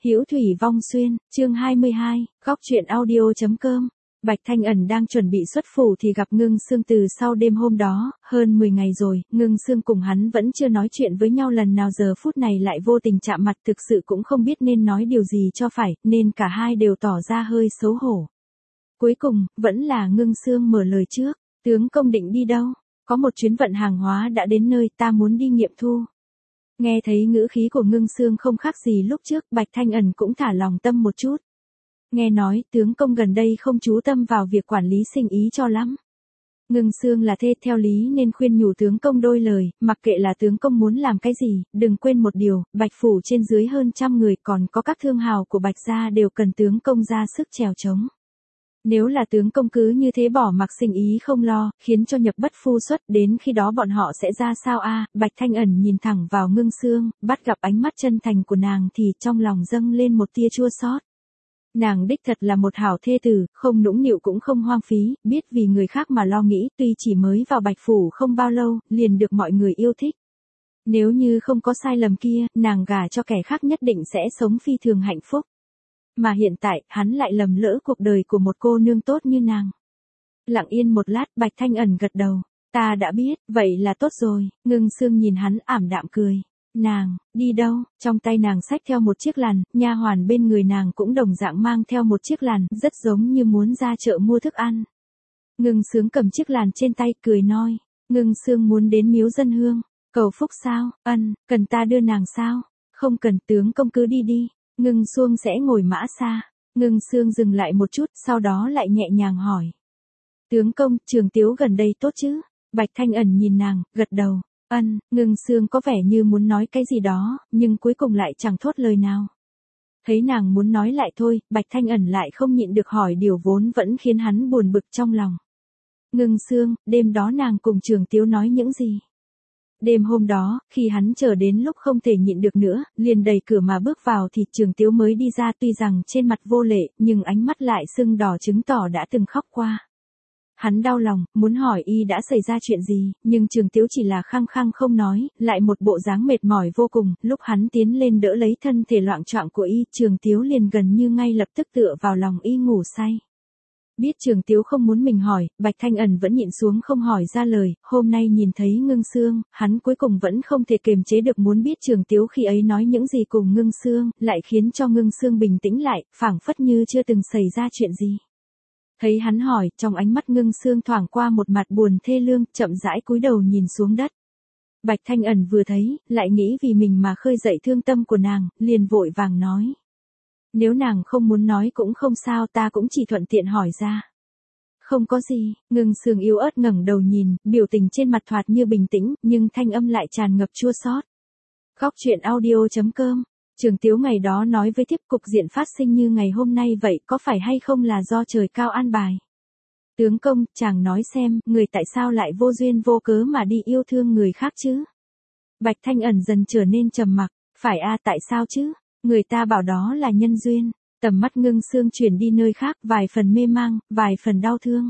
Hữu thủy vong xuyên, chương 22, góc truyện audio.com. Bạch Thanh Ẩn đang chuẩn bị xuất phủ thì gặp Ngưng Sương từ sau đêm hôm đó, hơn 10 ngày rồi, Ngưng Sương cùng hắn vẫn chưa nói chuyện với nhau lần nào, giờ phút này lại vô tình chạm mặt, thực sự cũng không biết nên nói điều gì cho phải, nên cả hai đều tỏ ra hơi xấu hổ. Cuối cùng, vẫn là Ngưng Sương mở lời trước, tướng công định đi đâu? Có một chuyến vận hàng hóa đã đến nơi, ta muốn đi nghiệm thu. Nghe thấy ngữ khí của Ngưng Sương không khác gì lúc trước, Bạch Thanh Ẩn cũng thả lòng tâm một chút. Nghe nói, tướng công gần đây không chú tâm vào việc quản lý sinh ý cho lắm. Ngưng Sương là thê theo lý nên khuyên nhủ tướng công đôi lời, mặc kệ là tướng công muốn làm cái gì, đừng quên một điều, Bạch phủ trên dưới hơn 100 người, còn có các thương hào của Bạch gia đều cần tướng công ra sức chèo chống. Nếu là tướng công cứ như thế bỏ mặc sinh ý không lo, khiến cho nhập bất phu xuất, đến khi đó bọn họ sẽ ra sao a? Bạch Thanh Ẩn nhìn thẳng vào Ngưng Sương, bắt gặp ánh mắt chân thành của nàng thì trong lòng dâng lên một tia chua xót. Nàng đích thật là một hảo thê tử, không nũng nịu cũng không hoang phí, biết vì người khác mà lo nghĩ, tuy chỉ mới vào Bạch phủ không bao lâu, liền được mọi người yêu thích. Nếu như không có sai lầm kia, nàng gả cho kẻ khác nhất định sẽ sống phi thường hạnh phúc. Mà hiện tại, hắn lại lầm lỡ cuộc đời của một cô nương tốt như nàng. Lặng yên một lát, Bạch Thanh Ẩn gật đầu. Ta đã biết, vậy là tốt rồi. Ngưng Sương nhìn hắn ảm đạm cười. Nàng, đi đâu? Trong tay nàng xách theo một chiếc làn, nha hoàn bên người nàng cũng đồng dạng mang theo một chiếc làn, rất giống như muốn ra chợ mua thức ăn. Ngưng Sương cầm chiếc làn trên tay, cười nói. Ngưng Sương muốn đến miếu dân hương. Cầu phúc sao? Ân, cần ta đưa nàng sao? Không cần, tướng công cứ đi đi. Ngưng Sương sẽ ngồi mã xa. Ngưng Sương dừng lại một chút, sau đó lại nhẹ nhàng hỏi. Tướng công, Trường Tiếu gần đây tốt chứ? Bạch Thanh Ẩn nhìn nàng, gật đầu. Ân, Ngưng Sương có vẻ như muốn nói cái gì đó, nhưng cuối cùng lại chẳng thốt lời nào. Thấy nàng muốn nói lại thôi, Bạch Thanh Ẩn lại không nhịn được hỏi điều vốn vẫn khiến hắn buồn bực trong lòng. Ngưng Sương, đêm đó nàng cùng Trường Tiếu nói những gì? Đêm hôm đó, khi hắn chờ đến lúc không thể nhịn được nữa, liền đẩy cửa mà bước vào thì Trường Tiếu mới đi ra, tuy rằng trên mặt vô lệ, nhưng ánh mắt lại sưng đỏ chứng tỏ đã từng khóc qua. Hắn đau lòng, muốn hỏi y đã xảy ra chuyện gì, nhưng Trường Tiếu chỉ là khăng khăng không nói, lại một bộ dáng mệt mỏi vô cùng, lúc hắn tiến lên đỡ lấy thân thể loạng choạng của y, Trường Tiếu liền gần như ngay lập tức tựa vào lòng y ngủ say. Biết Trường Tiếu không muốn mình hỏi, Bạch Thanh Ẩn vẫn nhịn xuống không hỏi ra lời, hôm nay nhìn thấy Ngưng Sương, hắn cuối cùng vẫn không thể kiềm chế được muốn biết Trường Tiếu khi ấy nói những gì cùng Ngưng Sương, lại khiến cho Ngưng Sương bình tĩnh lại, phảng phất như chưa từng xảy ra chuyện gì. Thấy hắn hỏi, trong ánh mắt Ngưng Sương thoảng qua một mặt buồn thê lương, chậm rãi cúi đầu nhìn xuống đất. Bạch Thanh Ẩn vừa thấy, lại nghĩ vì mình mà khơi dậy thương tâm của nàng, liền vội vàng nói. Nếu nàng không muốn nói cũng không sao, ta cũng chỉ thuận tiện hỏi ra. Không có gì, Ngưng Sương yếu ớt ngẩng đầu nhìn, biểu tình trên mặt thoạt như bình tĩnh, nhưng thanh âm lại tràn ngập chua xót. Góc truyện audio.com. Trường Tiếu ngày đó nói với thiếp cục diện phát sinh như ngày hôm nay vậy có phải hay không là do trời cao an bài. Tướng công, chàng nói xem, người tại sao lại vô duyên vô cớ mà đi yêu thương người khác chứ? Bạch Thanh Ẩn dần trở nên trầm mặc, phải a, tại sao chứ? Người ta bảo đó là nhân duyên. Tầm mắt Ngưng Sương chuyển đi nơi khác, vài phần mê mang, vài phần đau thương.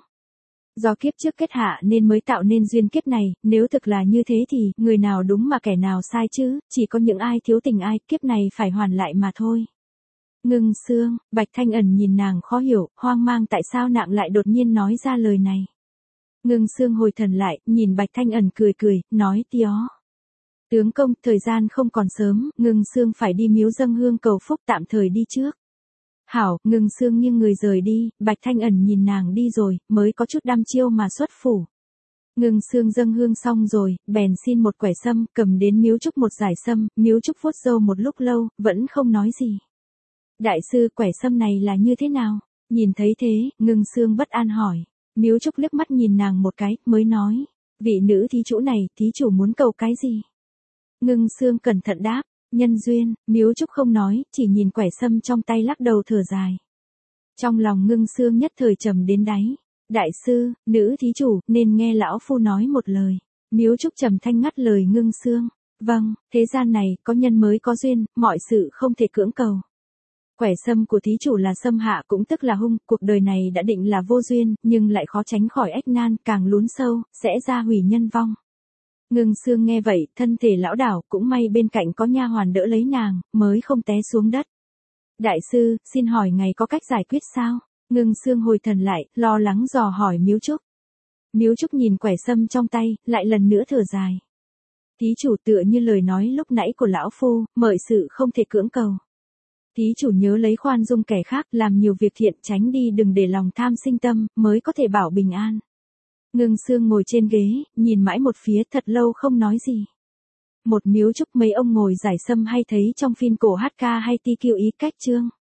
Do kiếp trước kết hạ nên mới tạo nên duyên kiếp này, nếu thực là như thế thì, người nào đúng mà kẻ nào sai chứ, chỉ có những ai thiếu tình ai, kiếp này phải hoàn lại mà thôi. Ngưng Sương, Bạch Thanh Ẩn nhìn nàng khó hiểu, hoang mang tại sao nàng lại đột nhiên nói ra lời này. Ngưng Sương hồi thần lại, nhìn Bạch Thanh Ẩn cười cười, nói tía. Tướng công, thời gian không còn sớm, Ngưng Sương phải đi miếu dâng hương cầu phúc, tạm thời đi trước. Hảo, Ngưng Sương nghiêng người rời đi, Bạch Thanh Ẩn nhìn nàng đi rồi, mới có chút đăm chiêu mà xuất phủ. Ngưng Sương dâng hương xong rồi, bèn xin một quẻ sâm, cầm đến miếu trúc một giải sâm, miếu trúc vuốt râu một lúc lâu, vẫn không nói gì. Đại sư, quẻ sâm này là như thế nào? Nhìn thấy thế, Ngưng Sương bất an hỏi. Miếu trúc liếc mắt nhìn nàng một cái, mới nói. Vị nữ thí chủ này, thí chủ muốn cầu cái gì? Ngưng Sương cẩn thận đáp. Nhân duyên, miếu trúc không nói, chỉ nhìn quẻ sâm trong tay lắc đầu thở dài. Trong lòng Ngưng Sương nhất thời trầm đến đáy. Đại sư, nữ thí chủ, nên nghe lão phu nói một lời. Miếu trúc trầm thanh ngắt lời Ngưng Sương. Vâng, thế gian này, có nhân mới có duyên, mọi sự không thể cưỡng cầu. Quẻ sâm của thí chủ là sâm hạ cũng tức là hung, cuộc đời này đã định là vô duyên, nhưng lại khó tránh khỏi ách nan, càng lún sâu, sẽ ra hủy nhân vong. Ngưng Sương nghe vậy, thân thể lão đảo, cũng may bên cạnh có nha hoàn đỡ lấy nàng, mới không té xuống đất. Đại sư, xin hỏi ngài có cách giải quyết sao? Ngưng Sương hồi thần lại, lo lắng dò hỏi Miếu Trúc. Miếu Trúc nhìn quẻ sâm trong tay, lại lần nữa thở dài. Thí chủ tựa như lời nói lúc nãy của lão phu, mọi sự không thể cưỡng cầu. Thí chủ nhớ lấy khoan dung kẻ khác, làm nhiều việc thiện, tránh đi đừng để lòng tham sinh tâm, mới có thể bảo bình an. Ngưng Sương ngồi trên ghế, nhìn mãi một phía thật lâu không nói gì. Một Miếu Trúc mấy ông ngồi giải sâm hay thấy trong phim cổ hát ca hay ti kiêu ý cách chương.